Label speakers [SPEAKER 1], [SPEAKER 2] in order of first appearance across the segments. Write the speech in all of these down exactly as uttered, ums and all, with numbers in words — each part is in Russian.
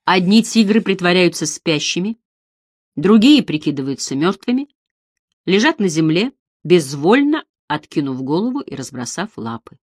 [SPEAKER 1] Одни тигры притворяются спящими, другие прикидываются мертвыми, лежат на земле, безвольно откинув голову и разбросав лапы.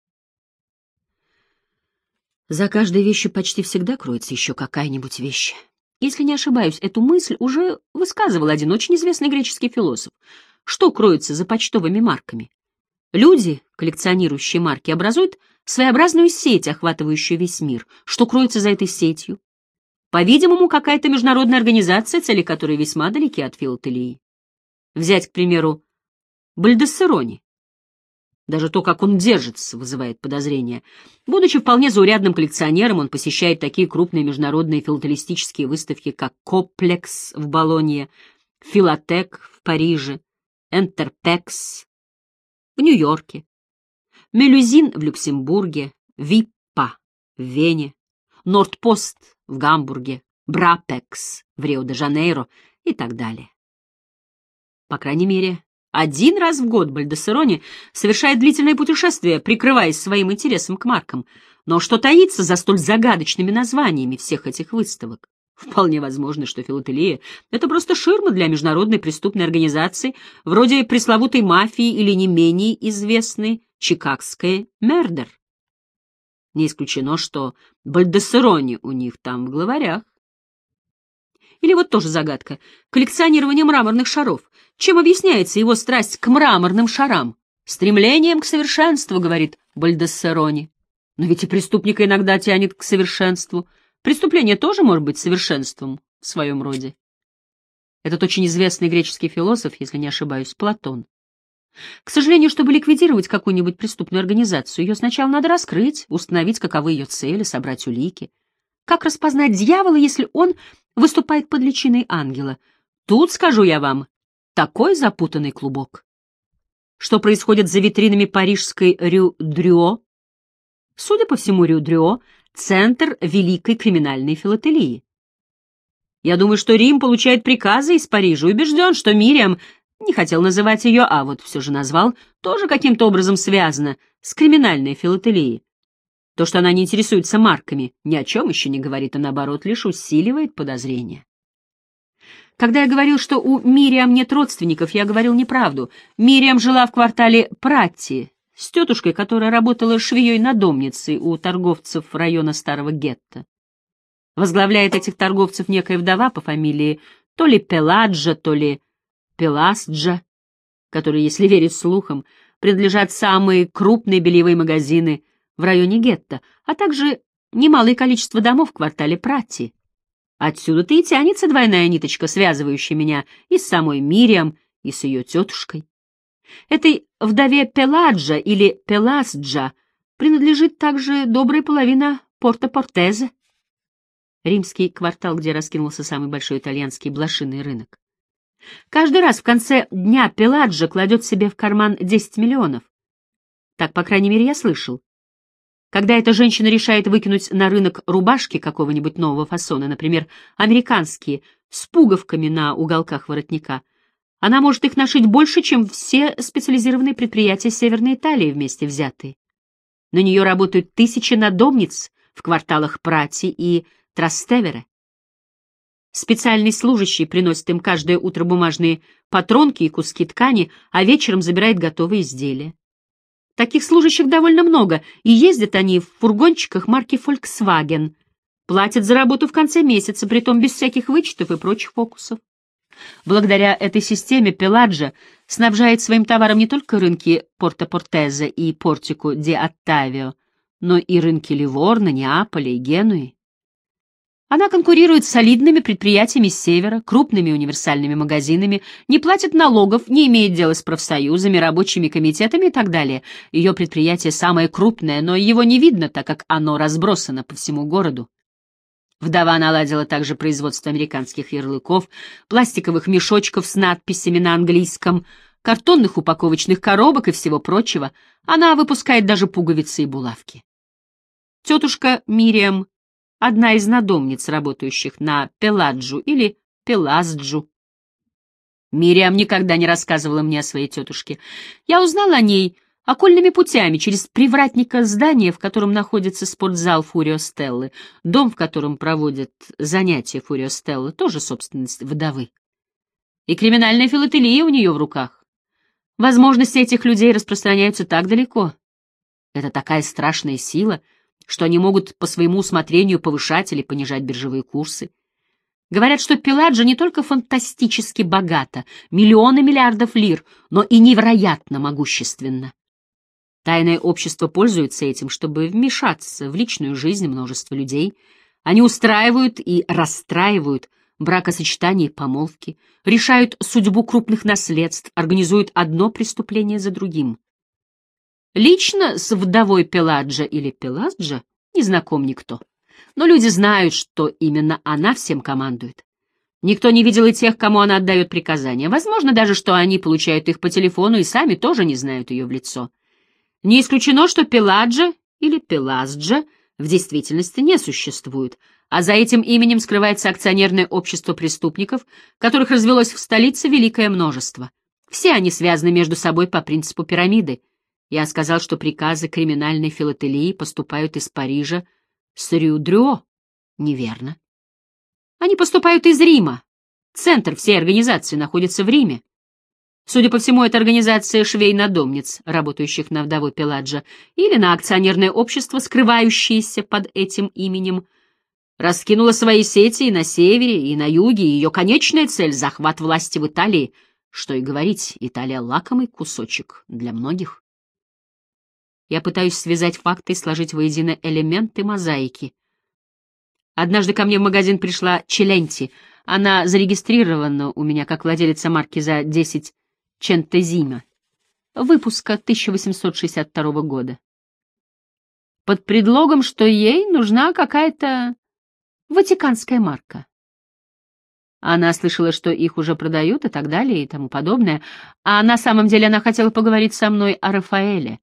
[SPEAKER 1] За каждой вещью почти всегда кроется еще какая-нибудь вещь. Если не ошибаюсь, эту мысль уже высказывал один очень известный греческий философ. Что кроется за почтовыми марками? Люди, коллекционирующие марки, образуют своеобразную сеть, охватывающую весь мир. Что кроется за этой сетью? По-видимому, какая-то международная организация, цели которой весьма далеки от филателии. Взять, к примеру, Бальдессерони. Даже то, как он держится, вызывает подозрения. Будучи вполне заурядным коллекционером, он посещает такие крупные международные филателистические выставки, как Комплекс в Болонье, Филатек в Париже, Энтерпекс в Нью-Йорке, Мелюзин в Люксембурге, Виппа в Вене, Нордпост в Гамбурге, Брапекс в Рио-де-Жанейро и так далее. По крайней мере, один раз в год Бальдессерони совершает длительное путешествие, прикрываясь своим интересом к маркам. Но что таится за столь загадочными названиями всех этих выставок? Вполне возможно, что филателия — это просто ширма для международной преступной организации, вроде пресловутой мафии или не менее известной чикагской Мердер. Не исключено, что Бальдессерони у них там в главарях. Или вот тоже загадка. Коллекционирование мраморных шаров. Чем объясняется его страсть к мраморным шарам? Стремлением к совершенству, говорит Бальдессерони. Но ведь и преступника иногда тянет к совершенству. Преступление тоже может быть совершенством в своем роде. Этот очень известный греческий философ, если не ошибаюсь, Платон. К сожалению, чтобы ликвидировать какую-нибудь преступную организацию, ее сначала надо раскрыть, установить, каковы ее цели, собрать улики. Как распознать дьявола, если он выступает под личиной ангела? Тут, скажу я вам, такой запутанный клубок. Что происходит за витринами парижской Рю-Дрюо? Судя по всему, Рю-Дрюо — центр великой криминальной филателии. Я думаю, что Рим получает приказы из Парижа, убежден, что Мириам, не хотел называть ее, а вот все же назвал, тоже каким-то образом связана с криминальной филателией. То, что она не интересуется марками, ни о чем еще не говорит, а наоборот лишь усиливает подозрения. Когда я говорил, что у Мириам нет родственников, я говорил неправду. Мириам жила в квартале Пратти с тетушкой, которая работала швеей-надомницей у торговцев района Старого Гетто. Возглавляет этих торговцев некая вдова по фамилии то ли Пеладжа, то ли Пеласджа, которые, если верить слухам, принадлежат самые крупные бельевые магазины в районе гетто, а также немалое количество домов в квартале Пратти. Отсюда-то и тянется двойная ниточка, связывающая меня и с самой Мириам, и с ее тетушкой. Этой вдове Пеладжа или Пеласджа принадлежит также добрая половина Порто-Портезе, римский квартал, где раскинулся самый большой итальянский блошиный рынок. Каждый раз в конце дня Пеладжа кладет себе в карман десять миллионов. Так, по крайней мере, я слышал. Когда эта женщина решает выкинуть на рынок рубашки какого-нибудь нового фасона, например, американские, с пуговками на уголках воротника, она может их нашить больше, чем все специализированные предприятия Северной Италии вместе взятые. На нее работают тысячи надомниц в кварталах Прати и Трастевере. Специальный служащий приносит им каждое утро бумажные патронки и куски ткани, а вечером забирает готовые изделия. Таких служащих довольно много, и ездят они в фургончиках марки Volkswagen. Платят за работу в конце месяца, притом без всяких вычетов и прочих фокусов. Благодаря этой системе Пеладжа снабжает своим товаром не только рынки Порто-Портезе и Портико-ди-Оттавио, но и рынки Ливорно, Неаполя и Генуи. Она конкурирует с солидными предприятиями с севера, крупными универсальными магазинами, не платит налогов, не имеет дела с профсоюзами, рабочими комитетами и так далее. Ее предприятие самое крупное, но его не видно, так как оно разбросано по всему городу. Вдова наладила также производство американских ярлыков, пластиковых мешочков с надписями на английском, картонных упаковочных коробок и всего прочего. Она выпускает даже пуговицы и булавки. Тетушка Мириам — одна из надомниц, работающих на Пеладжу или Пеласджу. Мириам никогда не рассказывала мне о своей тетушке. Я узнал о ней окольными путями, через привратника здания, в котором находится спортзал Фурио Стеллы, дом, в котором проводят занятия Фурио Стеллы, тоже собственность вдовы. И криминальная филателия у нее в руках. Возможности этих людей распространяются так далеко. Это такая страшная сила, что они могут по своему усмотрению повышать или понижать биржевые курсы. Говорят, что Пеладжа не только фантастически богата, миллионы миллиардов лир, но и невероятно могущественна. Тайное общество пользуется этим, чтобы вмешаться в личную жизнь множества людей. Они устраивают и расстраивают бракосочетания и помолвки, решают судьбу крупных наследств, организуют одно преступление за другим. Лично с вдовой Пеладжа или Пеладжа не знаком никто, но люди знают, что именно она всем командует. Никто не видел и тех, кому она отдает приказания. Возможно даже, что они получают их по телефону и сами тоже не знают ее в лицо. Не исключено, что Пеладжа или Пелазджа в действительности не существует, а за этим именем скрывается акционерное общество преступников, которых развелось в столице великое множество. Все они связаны между собой по принципу пирамиды. Я сказал, что приказы криминальной филателии поступают из Парижа с Рю-Дрюо. Неверно. Они поступают из Рима. Центр всей организации находится в Риме. Судя по всему, это организация швей-надомниц, работающих на вдову Пеладжа, или на акционерное общество, скрывающееся под этим именем, раскинула свои сети и на севере, и на юге, и ее конечная цель — захват власти в Италии. Что и говорить, Италия — лакомый кусочек для многих. Я пытаюсь связать факты и сложить воедино элементы мозаики. Однажды ко мне в магазин пришла Челенти. Она зарегистрирована у меня как владелица марки за десять Чентезима, выпуска тысяча восемьсот шестьдесят второго года. Под предлогом, что ей нужна какая-то ватиканская марка. Она слышала, что их уже продают и так далее и тому подобное, а на самом деле она хотела поговорить со мной о Рафаэле.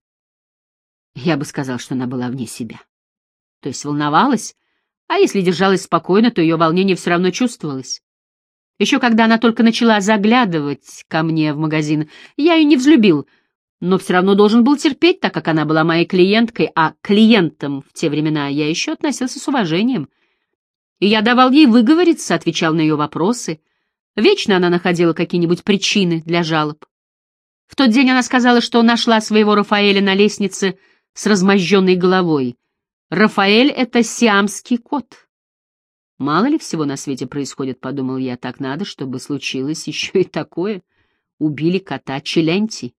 [SPEAKER 1] Я бы сказал, что она была вне себя. То есть волновалась, а если держалась спокойно, то ее волнение все равно чувствовалось. Еще когда она только начала заглядывать ко мне в магазин, я ее не взлюбил, но все равно должен был терпеть, так как она была моей клиенткой, а к клиентам в те времена я еще относился с уважением. И я давал ей выговориться, отвечал на ее вопросы. Вечно она находила какие-нибудь причины для жалоб. В тот день она сказала, что нашла своего Рафаэля на лестнице с размозженной головой. Рафаэль — это сиамский кот. Мало ли всего на свете происходит, подумал я, так надо, чтобы случилось еще и такое. Убили кота Челенти.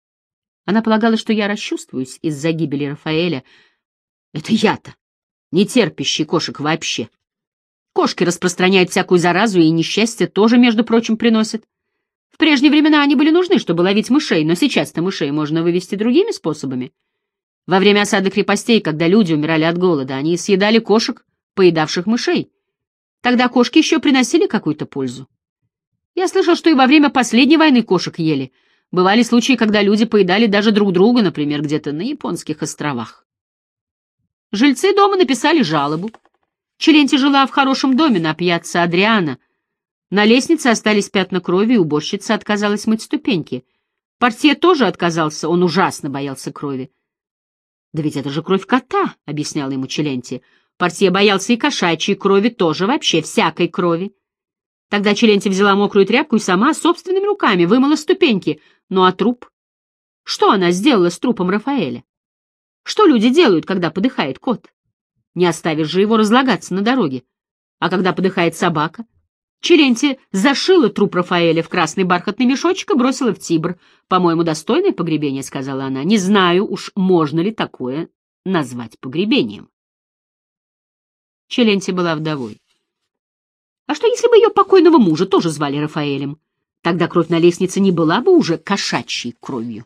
[SPEAKER 1] Она полагала, что я расчувствуюсь из-за гибели Рафаэля. Это я-то, не терпящий кошек вообще. Кошки распространяют всякую заразу, и несчастье тоже, между прочим, приносят. В прежние времена они были нужны, чтобы ловить мышей, но сейчас-то мышей можно вывести другими способами. Во время осады крепостей, когда люди умирали от голода, они съедали кошек, поедавших мышей. Тогда кошки еще приносили какую-то пользу. Я слышал, что и во время последней войны кошек ели. Бывали случаи, когда люди поедали даже друг друга, например, где-то на японских островах. Жильцы дома написали жалобу. Челенти жила в хорошем доме на пьяцца Адриана. На лестнице остались пятна крови, и уборщица отказалась мыть ступеньки. Портье тоже отказался, он ужасно боялся крови. «Да ведь это же кровь кота», — объясняла ему Челенти. Портье боялся и кошачьей крови тоже, вообще всякой крови. Тогда Челенти взяла мокрую тряпку и сама собственными руками вымыла ступеньки. Ну а труп? Что она сделала с трупом Рафаэля? Что люди делают, когда подыхает кот? Не оставишь же его разлагаться на дороге. А когда подыхает собака? Челенти зашила труп Рафаэля в красный бархатный мешочек и бросила в Тибр. «По-моему, достойное погребение», — сказала она. «Не знаю уж, можно ли такое назвать погребением». Челенти была вдовой. А что, если бы ее покойного мужа тоже звали Рафаэлем? Тогда кровь на лестнице не была бы уже кошачьей кровью.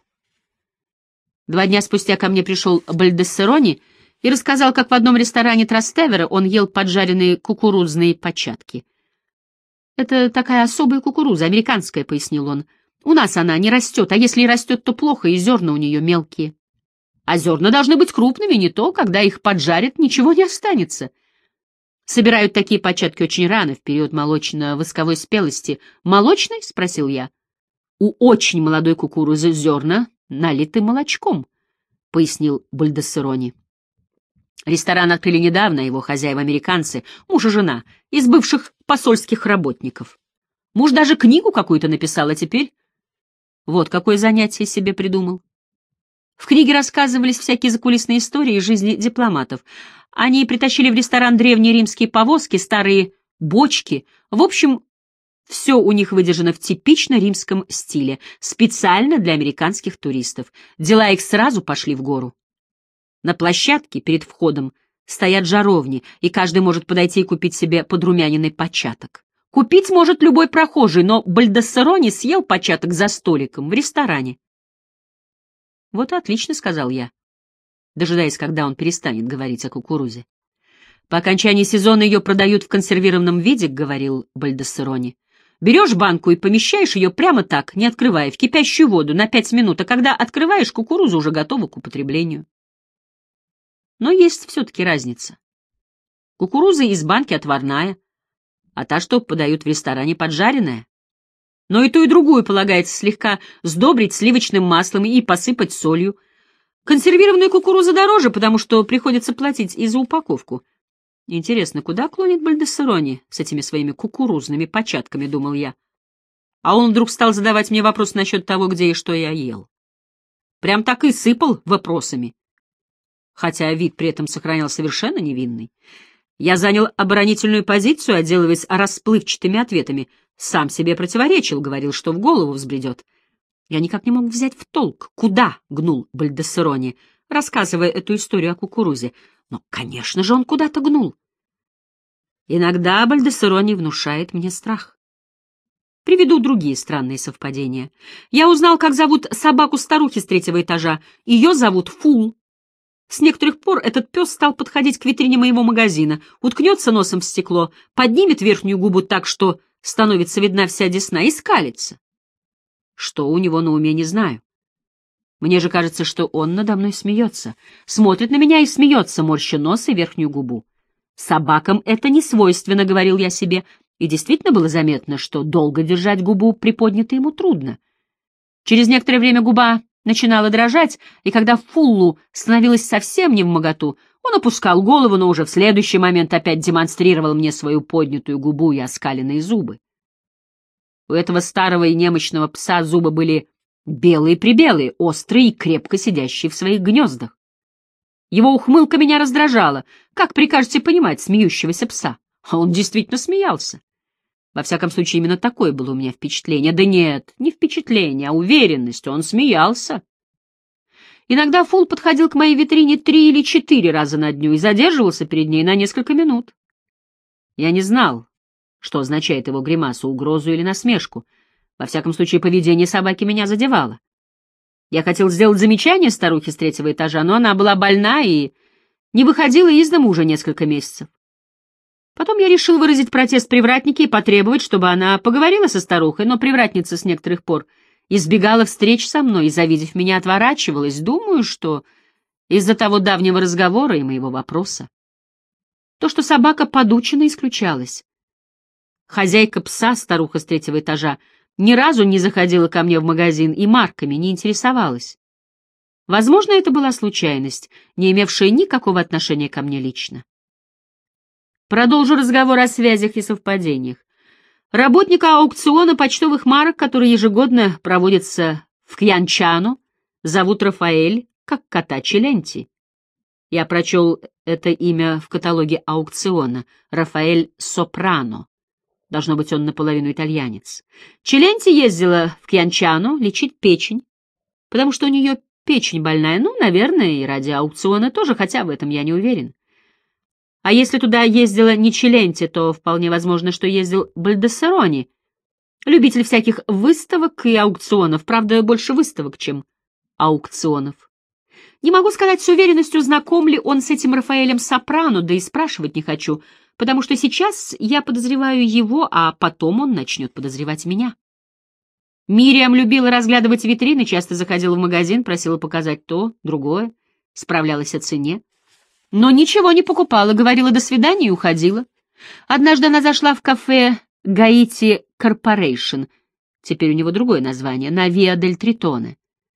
[SPEAKER 1] Два дня спустя ко мне пришел Бальдессерони и рассказал, как в одном ресторане Трастевера он ел поджаренные кукурузные початки. «Это такая особая кукуруза, американская», — пояснил он. «У нас она не растет, а если и растет, то плохо, и зерна у нее мелкие. А зерна должны быть крупными, не то, когда их поджарят, ничего не останется». Собирают такие початки очень рано, в период молочно-восковой спелости. «Молочной?» — спросил я. «У очень молодой кукурузы зерна налиты молочком», — пояснил Бальдассерони. «Ресторан открыли недавно, его хозяева-американцы, муж и жена, из бывших посольских работников. Муж даже книгу какую-то написал, а теперь вот какое занятие себе придумал. В книге рассказывались всякие закулисные истории из жизни дипломатов. Они притащили в ресторан древние римские повозки, старые бочки. В общем, все у них выдержано в типично римском стиле, специально для американских туристов. Дела их сразу пошли в гору. На площадке перед входом стоят жаровни, и каждый может подойти и купить себе подрумяненный початок. Купить может любой прохожий, но Бальдассерони съел початок за столиком в ресторане. «Вот и отлично», — сказал я, дожидаясь, когда он перестанет говорить о кукурузе. «По окончании сезона ее продают в консервированном виде», — говорил Бальдассерони. «Берешь банку и помещаешь ее прямо так, не открывая, в кипящую воду на пять минут, а когда открываешь, кукуруза уже готова к употреблению». Но есть все-таки разница. Кукуруза из банки отварная, а та, что подают в ресторане, поджаренная. Но и ту, и другую полагается слегка сдобрить сливочным маслом и посыпать солью. Консервированная кукуруза дороже, потому что приходится платить и за упаковку. Интересно, куда клонит Бальдассерони с этими своими кукурузными початками, думал я. А он вдруг стал задавать мне вопрос насчет того, где и что я ел. Прям так и сыпал вопросами, хотя вид при этом сохранял совершенно невинный. Я занял оборонительную позицию, отделываясь расплывчатыми ответами. Сам себе противоречил, говорил, что в голову взбредет. Я никак не мог взять в толк, куда гнул Бальдассерони, рассказывая эту историю о кукурузе. Но, конечно же, он куда-то гнул. Иногда Бальдассерони внушает мне страх. Приведу другие странные совпадения. Я узнал, как зовут собаку старухи с третьего этажа. Ее зовут Фул. С некоторых пор этот пес стал подходить к витрине моего магазина, уткнется носом в стекло, поднимет верхнюю губу так, что становится видна вся десна, и скалится. Что у него на уме, не знаю. Мне же кажется, что он надо мной смеется. Смотрит на меня и смеется, морща нос и верхнюю губу. Собакам это не свойственно, говорил я себе, и действительно было заметно, что долго держать губу приподнятой ему трудно. Через некоторое время губа начинала дрожать, и когда Фуллу становилось совсем невмоготу, он опускал голову, но уже в следующий момент опять демонстрировал мне свою поднятую губу и оскаленные зубы. У этого старого и немощного пса зубы были белые-прибелые, острые и крепко сидящие в своих гнездах. Его ухмылка меня раздражала. Как прикажете понимать смеющегося пса? А он действительно смеялся. Во всяком случае, именно такое было у меня впечатление. Да нет, не впечатление, а уверенность. Он смеялся. Иногда Фул подходил к моей витрине три или четыре раза на дню и задерживался перед ней на несколько минут. Я не знал, что означает его гримаса, угрозу или насмешку. Во всяком случае, поведение собаки меня задевало. Я хотел сделать замечание старухе с третьего этажа, но она была больна и не выходила из дома уже несколько месяцев. Потом я решил выразить протест привратнике и потребовать, чтобы она поговорила со старухой, но привратница с некоторых пор избегала встреч со мной и, завидев меня, отворачивалась. Думаю, что из-за того давнего разговора и моего вопроса. То, что собака подучена, исключалось. Хозяйка пса, старуха с третьего этажа, ни разу не заходила ко мне в магазин и марками не интересовалась. Возможно, это была случайность, не имевшая никакого отношения ко мне лично. Продолжу разговор о связях и совпадениях. Работника аукциона почтовых марок, который ежегодно проводится в Кьянчано, зовут Рафаэль, как кота Челенти. Я прочел это имя в каталоге аукциона. Рафаэль Сопрано. Должно быть, он наполовину итальянец. Челенти ездила в Кьянчано лечить печень, потому что у нее печень больная. Ну, наверное, и ради аукциона тоже, хотя в этом я не уверен. А если туда ездила не Челенти, то вполне возможно, что ездил Бальдассерони, любитель всяких выставок и аукционов, правда, больше выставок, чем аукционов. Не могу сказать с уверенностью, знаком ли он с этим Рафаэлем Сопрано, да и спрашивать не хочу, потому что сейчас я подозреваю его, а потом он начнет подозревать меня. Мириам любила разглядывать витрины, часто заходила в магазин, просила показать то, другое, справлялась о цене. Но ничего не покупала, говорила «до свидания» и уходила. Однажды она зашла в кафе «Гаити Корпорейшн», теперь у него другое название, на Виа дель Тритоне.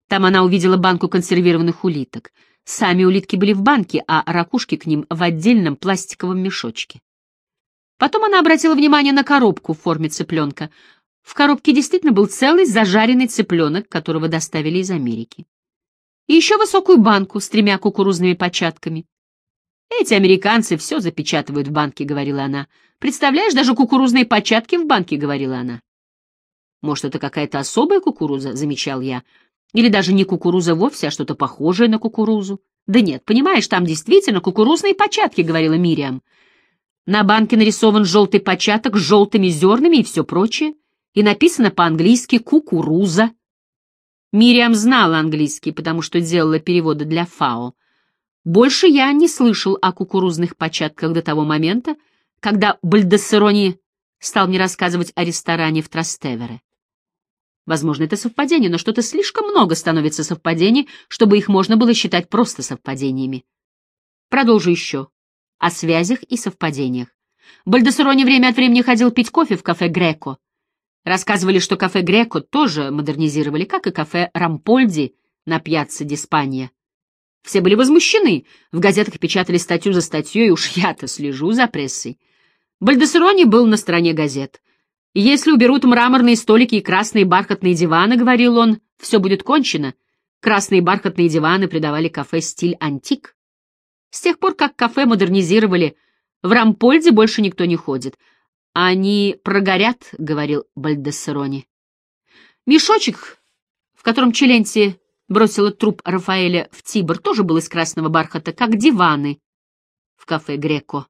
[SPEAKER 1] Там она увидела банку консервированных улиток. Сами улитки были в банке, а ракушки к ним в отдельном пластиковом мешочке. Потом она обратила внимание на коробку в форме цыпленка. В коробке действительно был целый зажаренный цыпленок, которого доставили из Америки. И еще высокую банку с тремя кукурузными початками. «Эти американцы все запечатывают в банке», — говорила она. «Представляешь, даже кукурузные початки в банке», — говорила она. «Может, это какая-то особая кукуруза?» — замечал я. «Или даже не кукуруза вовсе, а что-то похожее на кукурузу?» «Да нет, понимаешь, там действительно кукурузные початки», — говорила Мириам. «На банке нарисован желтый початок с желтыми зернами и все прочее, и написано по-английски «кукуруза». Мириам знала английский, потому что делала переводы для ФАО. Больше я не слышал о кукурузных початках до того момента, когда Бальдассерони стал мне рассказывать о ресторане в Трастевере. Возможно, это совпадение, но что-то слишком много становится совпадений, чтобы их можно было считать просто совпадениями. Продолжу еще. О связях и совпадениях. Бальдассерони время от времени ходил пить кофе в кафе «Греко». Рассказывали, что кафе «Греко» тоже модернизировали, как и кафе «Рампольди» на пьяцца Диспанья. Все были возмущены, в газетах печатали статью за статьей, уж я-то слежу за прессой. Бальдассерони был на стороне газет. «Если уберут мраморные столики и красные бархатные диваны, — говорил он, — все будет кончено». Красные бархатные диваны придавали кафе стиль антик. С тех пор, как кафе модернизировали, в Рампольде больше никто не ходит. «Они прогорят», — говорил Бальдассерони. Мешочек, в котором Челенти бросила труп Рафаэля в Тибр, тоже был из красного бархата, как диваны в кафе «Греко».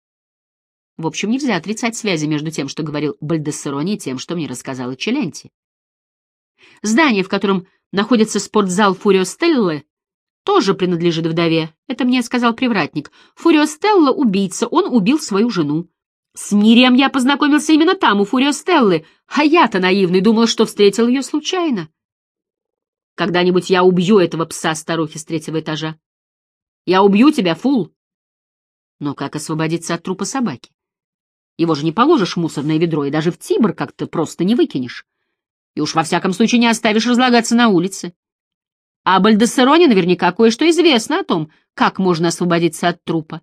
[SPEAKER 1] В общем, нельзя отрицать связи между тем, что говорил Бальдассерони, и тем, что мне рассказала Челенти. Здание, в котором находится спортзал Фурио Стеллы, тоже принадлежит вдове. Это мне сказал привратник. Фурио Стелла — убийца, он убил свою жену. С Мириам я познакомился именно там, у Фурио Стеллы, а я-то наивный думал, что встретил ее случайно. Когда-нибудь я убью этого пса-старухи с третьего этажа. Я убью тебя, Фул. Но как освободиться от трупа собаки? Его же не положишь в мусорное ведро и даже в Тибр как-то просто не выкинешь. И уж во всяком случае не оставишь разлагаться на улице. А Бальдассерони наверняка кое-что известно о том, как можно освободиться от трупа.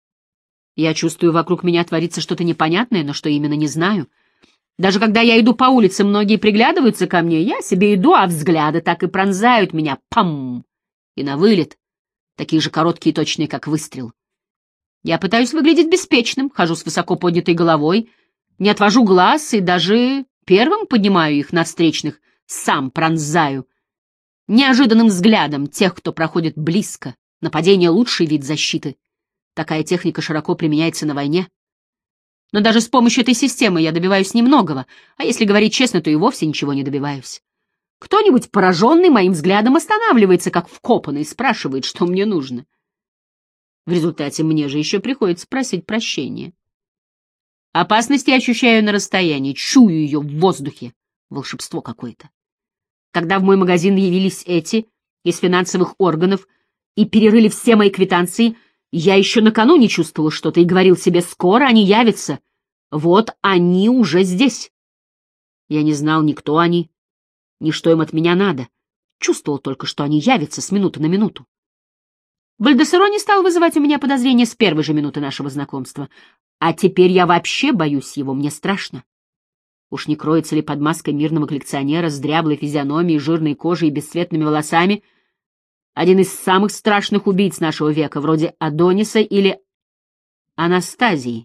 [SPEAKER 1] Я чувствую, вокруг меня творится что-то непонятное, но что именно, не знаю. Даже когда я иду по улице, многие приглядываются ко мне. Я себе иду, а взгляды так и пронзают меня. Пам! И на вылет. Такие же короткие и точные, как выстрел. Я пытаюсь выглядеть беспечным, хожу с высоко поднятой головой, не отвожу глаз и даже первым поднимаю их на встречных, сам пронзаю. Неожиданным взглядом тех, кто проходит близко. Нападение — лучший вид защиты. Такая техника широко применяется на войне. Но даже с помощью этой системы я добиваюсь немногого, а если говорить честно, то и вовсе ничего не добиваюсь. Кто-нибудь, пораженный моим взглядом, останавливается, как вкопанный, и спрашивает, что мне нужно. В результате мне же еще приходится просить прощения. Опасность я ощущаю на расстоянии, чую ее в воздухе. Волшебство какое-то. Когда в мой магазин явились эти из финансовых органов и перерыли все мои квитанции, я еще накануне чувствовал что-то и говорил себе: скоро они явятся. Вот они уже здесь. Я не знал ни кто они, ни что им от меня надо. Чувствовал только, что они явятся с минуты на минуту. Бальдассерони стал вызывать у меня подозрения с первой же минуты нашего знакомства. А теперь я вообще боюсь его, мне страшно. Уж не кроется ли под маской мирного коллекционера с дряблой физиономией, жирной кожей и бесцветными волосами один из самых страшных убийц нашего века, вроде Адониса или Анастазии?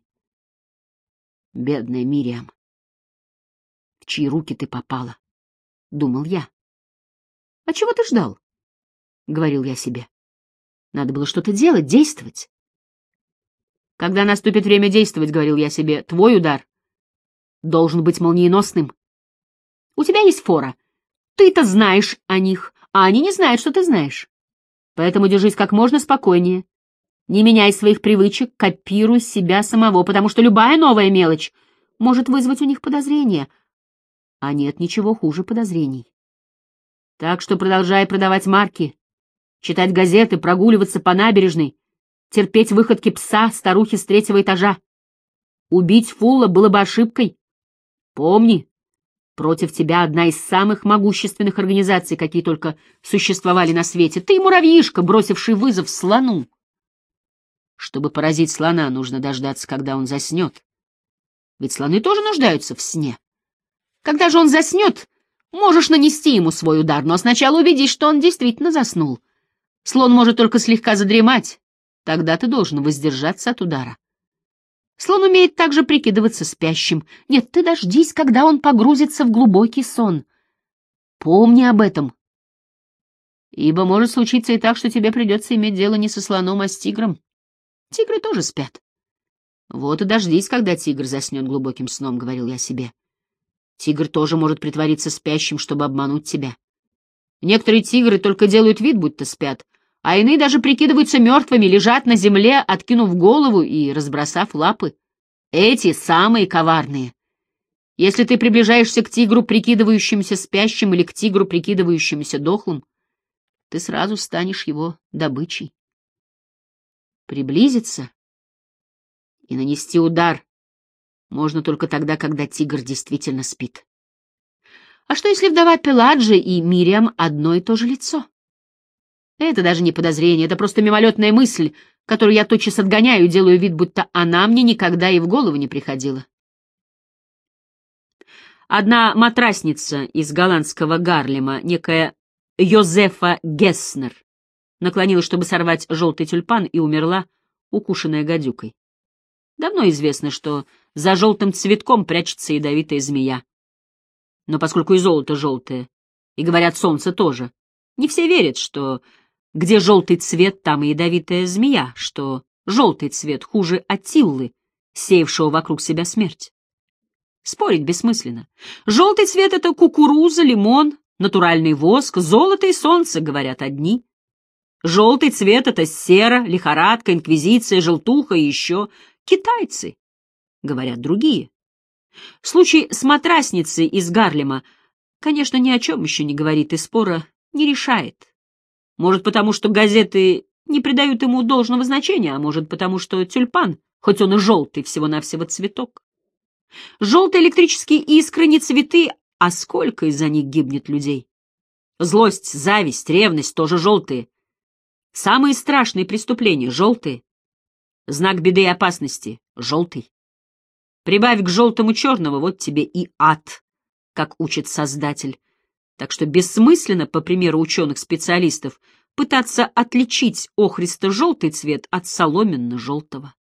[SPEAKER 1] Бедная Мириам. В чьи руки ты попала? — думал я. — А чего ты ждал? — говорил я себе. Надо было что-то делать, действовать. Когда наступит время действовать, — говорил я себе, — твой удар должен быть молниеносным. У тебя есть фора. Ты-то знаешь о них, а они не знают, что ты знаешь. Поэтому держись как можно спокойнее. Не меняй своих привычек, копируй себя самого, потому что любая новая мелочь может вызвать у них подозрения. А нет ничего хуже подозрений. Так что продолжай продавать марки, читать газеты, прогуливаться по набережной, терпеть выходки пса, старухи с третьего этажа. Убить Фулла было бы ошибкой. Помни, Против тебя одна из самых могущественных организаций, какие только существовали на свете. Ты муравьишка, бросивший вызов слону. Чтобы поразить слона, нужно дождаться, когда он заснет. Ведь слоны тоже нуждаются в сне. Когда же он заснет, можешь нанести ему свой удар, но сначала убедись, что он действительно заснул. Слон может только слегка задремать, тогда ты должен воздержаться от удара. Слон умеет также прикидываться спящим. Нет, ты дождись, когда он погрузится в глубокий сон. Помни об этом. Ибо может случиться и так, что тебе придется иметь дело не со слоном, а с тигром. Тигры тоже спят. Вот и дождись, когда тигр заснет глубоким сном, — говорил я себе. Тигр тоже может притвориться спящим, чтобы обмануть тебя. Некоторые тигры только делают вид, будто спят, а иные даже прикидываются мертвыми, лежат на земле, откинув голову и разбросав лапы. Эти самые коварные. Если ты приближаешься к тигру, прикидывающемуся спящим, или к тигру, прикидывающемуся дохлым, ты сразу станешь его добычей. Приблизиться и нанести удар можно только тогда, когда тигр действительно спит. А что, если вдова Пеладжи и Мириам одно и то же лицо? Это даже не подозрение, это просто мимолетная мысль, которую я тотчас отгоняю и делаю вид, будто она мне никогда и в голову не приходила. Одна матрасница из голландского Гарлема, некая Йозефа Гесснер, наклонилась, чтобы сорвать желтый тюльпан, и умерла, укушенная гадюкой. Давно известно, что за желтым цветком прячется ядовитая змея. Но поскольку и золото желтое, и, говорят, солнце тоже, не все верят, что где желтый цвет, там и ядовитая змея, что желтый цвет хуже Аттиллы, сеявшего вокруг себя смерть. Спорить бессмысленно. Желтый цвет — это кукуруза, лимон, натуральный воск, золото и солнце, говорят одни. Желтый цвет — это сера, лихорадка, инквизиция, желтуха и еще китайцы, говорят другие. Случай с матрасницей из Гарлема, конечно, ни о чем еще не говорит и спора не решает. Может, потому что газеты не придают ему должного значения, а может, потому что тюльпан, хоть он и желтый, всего-навсего цветок. Желтые электрические искры не цветы, а сколько из-за них гибнет людей. Злость, зависть, ревность тоже желтые. Самые страшные преступления — желтые. Знак беды и опасности — желтый. Прибавь к желтому черного, вот тебе и ад, как учит Создатель. Так что бессмысленно, по примеру ученых-специалистов, пытаться отличить охристо-желтый цвет от соломенно-желтого.